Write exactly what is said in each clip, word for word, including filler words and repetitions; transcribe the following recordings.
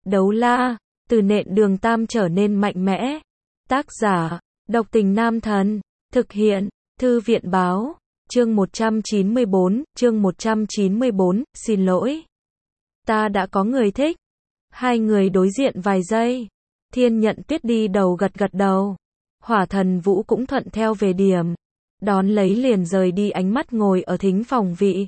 Đấu la, từ nện đường tam trở nên mạnh mẽ. Tác giả, độc tình nam thần. Thực hiện, thư viện báo. Chương một trăm chín mươi bốn, chương một trăm chín mươi bốn, xin lỗi. Ta đã có người thích. Hai người đối diện vài giây. Thiên Nhận Tuyết đi đầu gật gật đầu. Hỏa Thần Vũ cũng thuận theo về điểm. Đón lấy liền rời đi, ánh mắt ngồi ở thính phòng vị.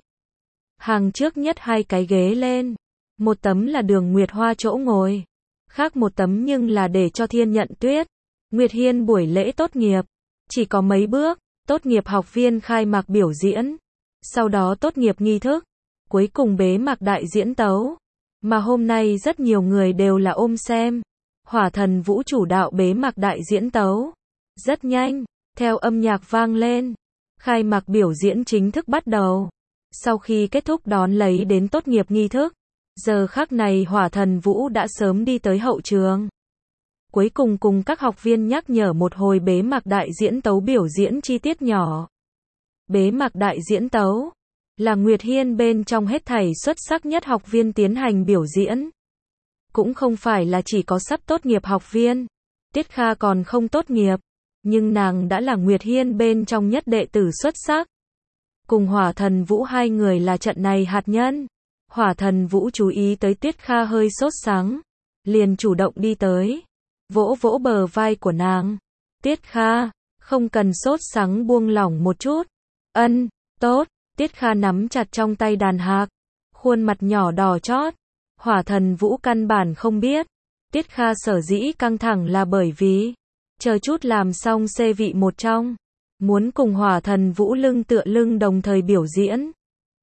Hàng trước nhất hai cái ghế lên. Một tấm là Đường Nguyệt Hoa chỗ ngồi. Khác một tấm nhưng là để cho Thiên Nhận Tuyết. Nguyệt Hiên buổi lễ tốt nghiệp. Chỉ có mấy bước. Tốt nghiệp học viên khai mạc biểu diễn. Sau đó tốt nghiệp nghi thức. Cuối cùng bế mạc đại diễn tấu. Mà hôm nay rất nhiều người đều là ôm xem. Hỏa Thần Vũ chủ đạo bế mạc đại diễn tấu. Rất nhanh, theo âm nhạc vang lên. Khai mạc biểu diễn chính thức bắt đầu. Sau khi kết thúc đón lấy đến tốt nghiệp nghi thức. Giờ khắc này Hỏa Thần Vũ đã sớm đi tới hậu trường. Cuối cùng cùng các học viên nhắc nhở một hồi bế mạc đại diễn tấu biểu diễn chi tiết nhỏ. Bế mạc đại diễn tấu là Nguyệt Hiên bên trong hết thảy xuất sắc nhất học viên tiến hành biểu diễn. Cũng không phải là chỉ có sắp tốt nghiệp học viên. Tiết Kha còn không tốt nghiệp, nhưng nàng đã là Nguyệt Hiên bên trong nhất đệ tử xuất sắc. Cùng Hỏa Thần Vũ hai người là trận này hạt nhân. Hỏa Thần Vũ chú ý tới Tiết Kha hơi sốt sắng, liền chủ động đi tới, vỗ vỗ bờ vai của nàng. Tiết Kha, không cần sốt sắng, buông lỏng một chút. Ân, tốt. Tiết Kha nắm chặt trong tay đàn hạc, khuôn mặt nhỏ đỏ chót. Hỏa Thần Vũ căn bản không biết. Tiết Kha sở dĩ căng thẳng là bởi vì chờ chút làm xong xê vị một trong, muốn cùng Hỏa Thần Vũ lưng tựa lưng đồng thời biểu diễn.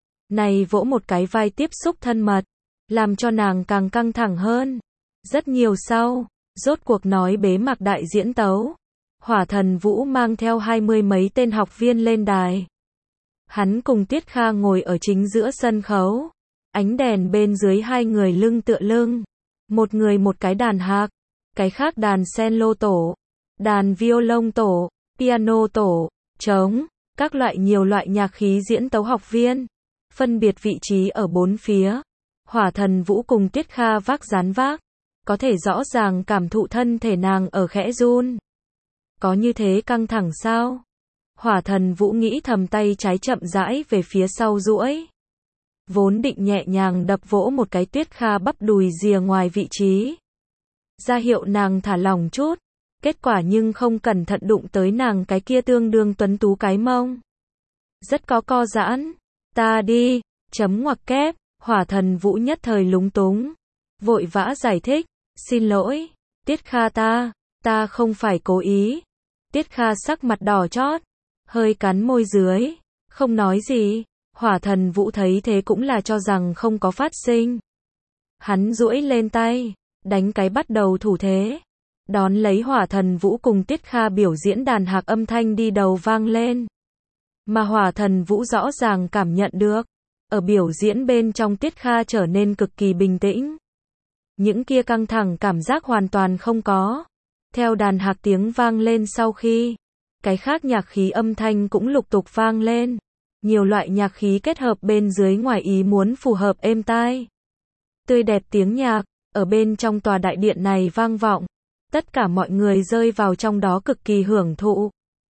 Này vỗ một cái vai tiếp xúc thân mật, làm cho nàng càng căng thẳng hơn. Rất nhiều sau, rốt cuộc nói bế mạc đại diễn tấu. Hỏa Thần Vũ mang theo hai mươi mấy tên học viên lên đài. Hắn cùng Tiết Kha ngồi ở chính giữa sân khấu. Ánh đèn bên dưới hai người lưng tựa lưng. Một người một cái đàn hạc, cái khác đàn cello tổ, đàn violon tổ, piano tổ, trống, các loại nhiều loại nhạc khí diễn tấu học viên. Phân biệt vị trí ở bốn phía. Hỏa Thần Vũ cùng Tiết Kha vác dán vác. Có thể rõ ràng cảm thụ thân thể nàng ở khẽ run. Có như thế căng thẳng sao? Hỏa Thần Vũ nghĩ thầm, tay trái chậm rãi về phía sau duỗi. Vốn định nhẹ nhàng đập vỗ một cái Tiết Kha bắp đùi rìa ngoài vị trí. Ra hiệu nàng thả lỏng chút. Kết quả nhưng không cẩn thận đụng tới nàng cái kia tương đương tuấn tú cái mông. Rất có co giãn. Ta đi, chấm ngoặc kép. Hỏa Thần Vũ nhất thời lúng túng. Vội vã giải thích. Xin lỗi, Tiết Kha, ta, ta không phải cố ý. Tiết Kha sắc mặt đỏ chót, hơi cắn môi dưới, không nói gì. Hỏa Thần Vũ thấy thế cũng là cho rằng không có phát sinh. Hắn duỗi lên tay, đánh cái bắt đầu thủ thế. Đón lấy Hỏa Thần Vũ cùng Tiết Kha biểu diễn đàn hạc, âm thanh đi đầu vang lên. Mà Hỏa Thần Vũ rõ ràng cảm nhận được, ở biểu diễn bên trong Tiết Kha trở nên cực kỳ bình tĩnh. Những kia căng thẳng cảm giác hoàn toàn không có. Theo đàn hạc tiếng vang lên sau khi, cái khác nhạc khí âm thanh cũng lục tục vang lên. Nhiều loại nhạc khí kết hợp bên dưới ngoài ý muốn phù hợp êm tai. Tươi đẹp tiếng nhạc, ở bên trong tòa đại điện này vang vọng. Tất cả mọi người rơi vào trong đó cực kỳ hưởng thụ.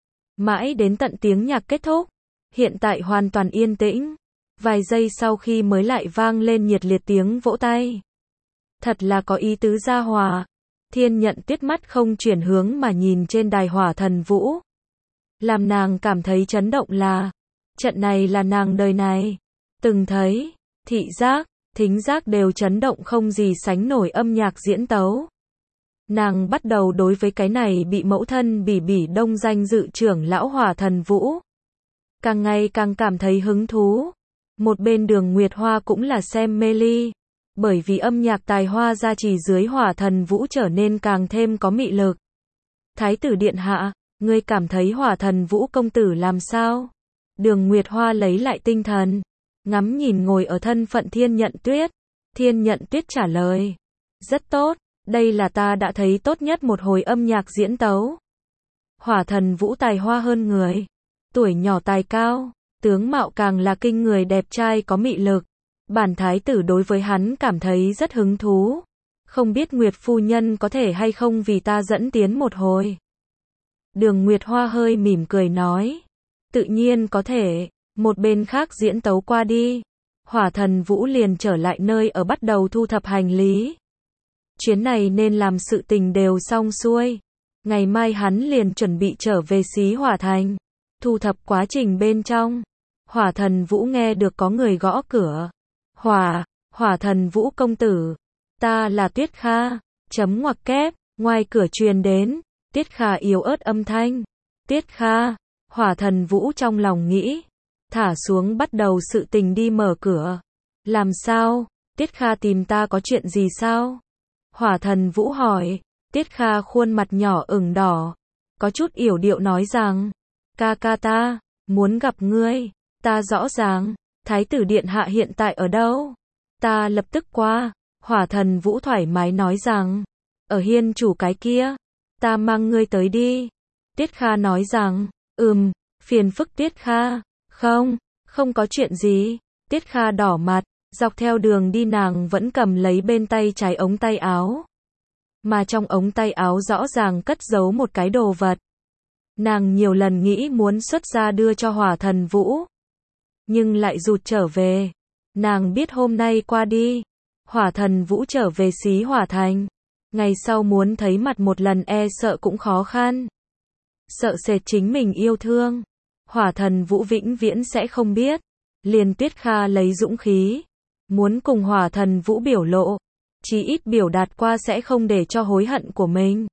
Mãi đến tận tiếng nhạc kết thúc. Hiện tại hoàn toàn yên tĩnh. Vài giây sau khi mới lại vang lên nhiệt liệt tiếng vỗ tay. Thật là có ý tứ gia hòa. Thiên Nhận Tuyết mắt không chuyển hướng mà nhìn trên đài Hỏa Thần Vũ. Làm nàng cảm thấy chấn động là, trận này là nàng đời này từng thấy, thị giác, thính giác đều chấn động không gì sánh nổi âm nhạc diễn tấu. Nàng bắt đầu đối với cái này bị mẫu thân Bỉ Bỉ Đông danh dự trưởng lão Hỏa Thần Vũ càng ngày càng cảm thấy hứng thú. Một bên Đường Nguyệt Hoa cũng là xem mê ly. Bởi vì âm nhạc tài hoa gia trì dưới Hỏa Thần Vũ trở nên càng thêm có mị lực. Thái tử điện hạ, ngươi cảm thấy Hỏa Thần Vũ công tử làm sao? Đường Nguyệt Hoa lấy lại tinh thần, ngắm nhìn ngồi ở thân phận Thiên Nhận Tuyết. Thiên Nhận Tuyết trả lời, rất tốt, đây là ta đã thấy tốt nhất một hồi âm nhạc diễn tấu. Hỏa Thần Vũ tài hoa hơn người, tuổi nhỏ tài cao, tướng mạo càng là kinh người đẹp trai có mị lực. Bản thái tử đối với hắn cảm thấy rất hứng thú. Không biết Nguyệt phu nhân có thể hay không vì ta dẫn tiến một hồi. Đường Nguyệt Hoa hơi mỉm cười nói. Tự nhiên có thể, một bên khác diễn tấu qua đi. Hỏa Thần Vũ liền trở lại nơi ở bắt đầu thu thập hành lý. Chuyến này nên làm sự tình đều xong xuôi. Ngày mai hắn liền chuẩn bị trở về Xí Hỏa Thành. Thu thập quá trình bên trong. Hỏa Thần Vũ nghe được có người gõ cửa. Hỏa, Hỏa Thần Vũ công tử. Ta là Tuyết Kha. Chấm ngoặc kép, ngoài cửa truyền đến. Tuyết Kha yếu ớt âm thanh. Tuyết Kha, Hỏa Thần Vũ trong lòng nghĩ. Thả xuống bắt đầu sự tình đi mở cửa. Làm sao? Tuyết Kha tìm ta có chuyện gì sao? Hỏa Thần Vũ hỏi. Tuyết Kha khuôn mặt nhỏ ửng đỏ. Có chút yểu điệu nói rằng. Ca ca ta, muốn gặp ngươi. Ta rõ ràng. Thái tử điện hạ hiện tại ở đâu? Ta lập tức qua. Hỏa Thần Vũ thoải mái nói rằng. Ở hiên chủ cái kia. Ta mang ngươi tới đi. Tuyết Kha nói rằng. Ừm, phiền phức Tuyết Kha. Không, không có chuyện gì. Tuyết Kha đỏ mặt. Dọc theo đường đi nàng vẫn cầm lấy bên tay trái ống tay áo. Mà trong ống tay áo rõ ràng cất giấu một cái đồ vật. Nàng nhiều lần nghĩ muốn xuất ra đưa cho Hỏa Thần Vũ. Nhưng lại rụt trở về. Nàng biết hôm nay qua đi. Hỏa Thần Vũ trở về Xí Hỏa Thành. Ngày sau muốn thấy mặt một lần e sợ cũng khó khăn. Sợ sệt chính mình yêu thương. Hỏa Thần Vũ vĩnh viễn sẽ không biết. Liền Tuyết Kha lấy dũng khí. Muốn cùng Hỏa Thần Vũ biểu lộ. Chí ít biểu đạt qua sẽ không để cho hối hận của mình.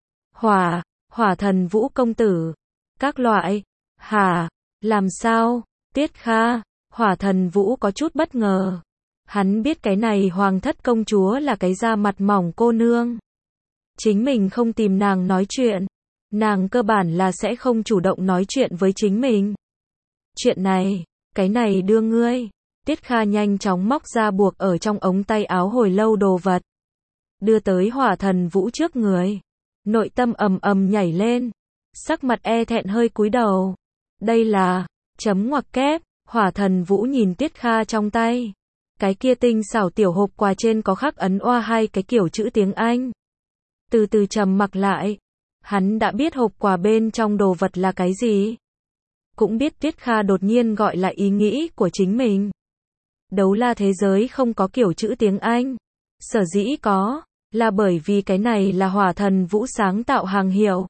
Hỏa, Hỏa Thần Vũ công tử. Các loại. Hả, làm sao? Tuyết Kha, Hỏa Thần Vũ có chút bất ngờ. Hắn biết cái này Hoàng thất công chúa là cái da mặt mỏng cô nương. Chính mình không tìm nàng nói chuyện. Nàng cơ bản là sẽ không chủ động nói chuyện với chính mình. Chuyện này, cái này đưa ngươi. Tuyết Kha nhanh chóng móc ra buộc ở trong ống tay áo hồi lâu đồ vật. Đưa tới Hỏa Thần Vũ trước người. Nội tâm ầm ầm nhảy lên. Sắc mặt e thẹn hơi cúi đầu. Đây là, chấm ngoặc kép, Hỏa Thần Vũ nhìn Tuyết Kha trong tay. Cái kia tinh xảo tiểu hộp quà trên có khắc ấn oa hai cái kiểu chữ tiếng Anh. Từ từ trầm mặc lại. Hắn đã biết hộp quà bên trong đồ vật là cái gì. Cũng biết Tuyết Kha đột nhiên gọi lại ý nghĩ của chính mình. Đấu la thế giới không có kiểu chữ tiếng Anh. Sở dĩ có, là bởi vì cái này là Hỏa Thần Vũ sáng tạo hàng hiệu.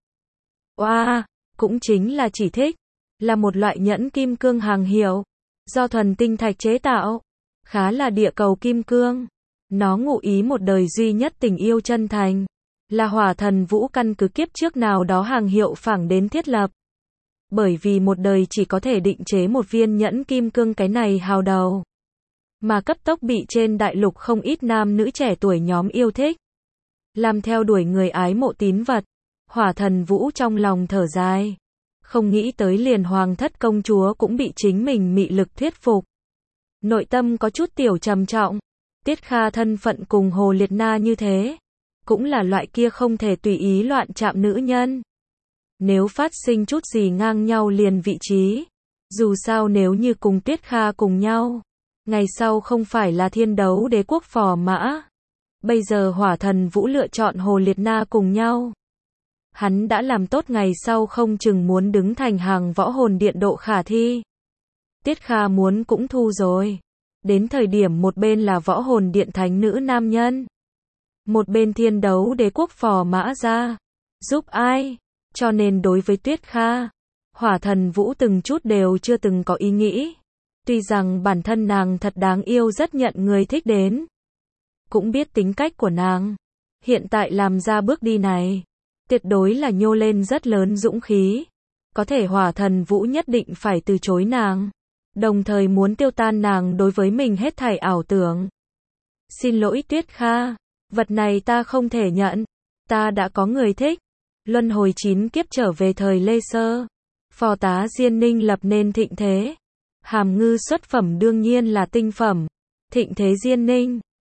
Oa, cũng chính là chỉ thích. Là một loại nhẫn kim cương hàng hiệu. Do thuần tinh thạch chế tạo. Khá là địa cầu kim cương. Nó ngụ ý một đời duy nhất tình yêu chân thành. Là Hỏa Thần Vũ căn cứ kiếp trước nào đó hàng hiệu phẳng đến thiết lập. Bởi vì một đời chỉ có thể định chế một viên nhẫn kim cương cái này hào đầu. Mà cấp tốc bị trên đại lục không ít nam nữ trẻ tuổi nhóm yêu thích. Làm theo đuổi người ái mộ tín vật. Hỏa Thần Vũ trong lòng thở dài. Không nghĩ tới liền Hoàng thất công chúa cũng bị chính mình mị lực thuyết phục. Nội tâm có chút tiểu trầm trọng. Tuyết Kha thân phận cùng Hồ Liệt Na như thế. Cũng là loại kia không thể tùy ý loạn chạm nữ nhân. Nếu phát sinh chút gì ngang nhau liền vị trí. Dù sao nếu như cùng Tuyết Kha cùng nhau. Ngày sau không phải là thiên đấu đế quốc phò mã. Bây giờ Hỏa Thần Vũ lựa chọn Hồ Liệt Na cùng nhau. Hắn đã làm tốt ngày sau không chừng muốn đứng thành hàng võ hồn điện độ khả thi. Tuyết Kha muốn cũng thu rồi. Đến thời điểm một bên là võ hồn điện thánh nữ nam nhân. Một bên thiên đấu đế quốc phò mã ra. Giúp ai? Cho nên đối với Tuyết Kha, Hỏa Thần Vũ từng chút đều chưa từng có ý nghĩ. Tuy rằng bản thân nàng thật đáng yêu rất nhận người thích đến. Cũng biết tính cách của nàng. Hiện tại làm ra bước đi này. Tuyệt đối là nhô lên rất lớn dũng khí. Có thể Hỏa Thần Vũ nhất định phải từ chối nàng. Đồng thời muốn tiêu tan nàng đối với mình hết thảy ảo tưởng. Xin lỗi Tuyết Kha. Vật này ta không thể nhận. Ta đã có người thích. Luân hồi chín kiếp trở về thời Lê Sơ. Phò tá Diên Ninh lập nên thịnh thế. Hàm ngư xuất phẩm đương nhiên là tinh phẩm. Thịnh thế Diên Ninh.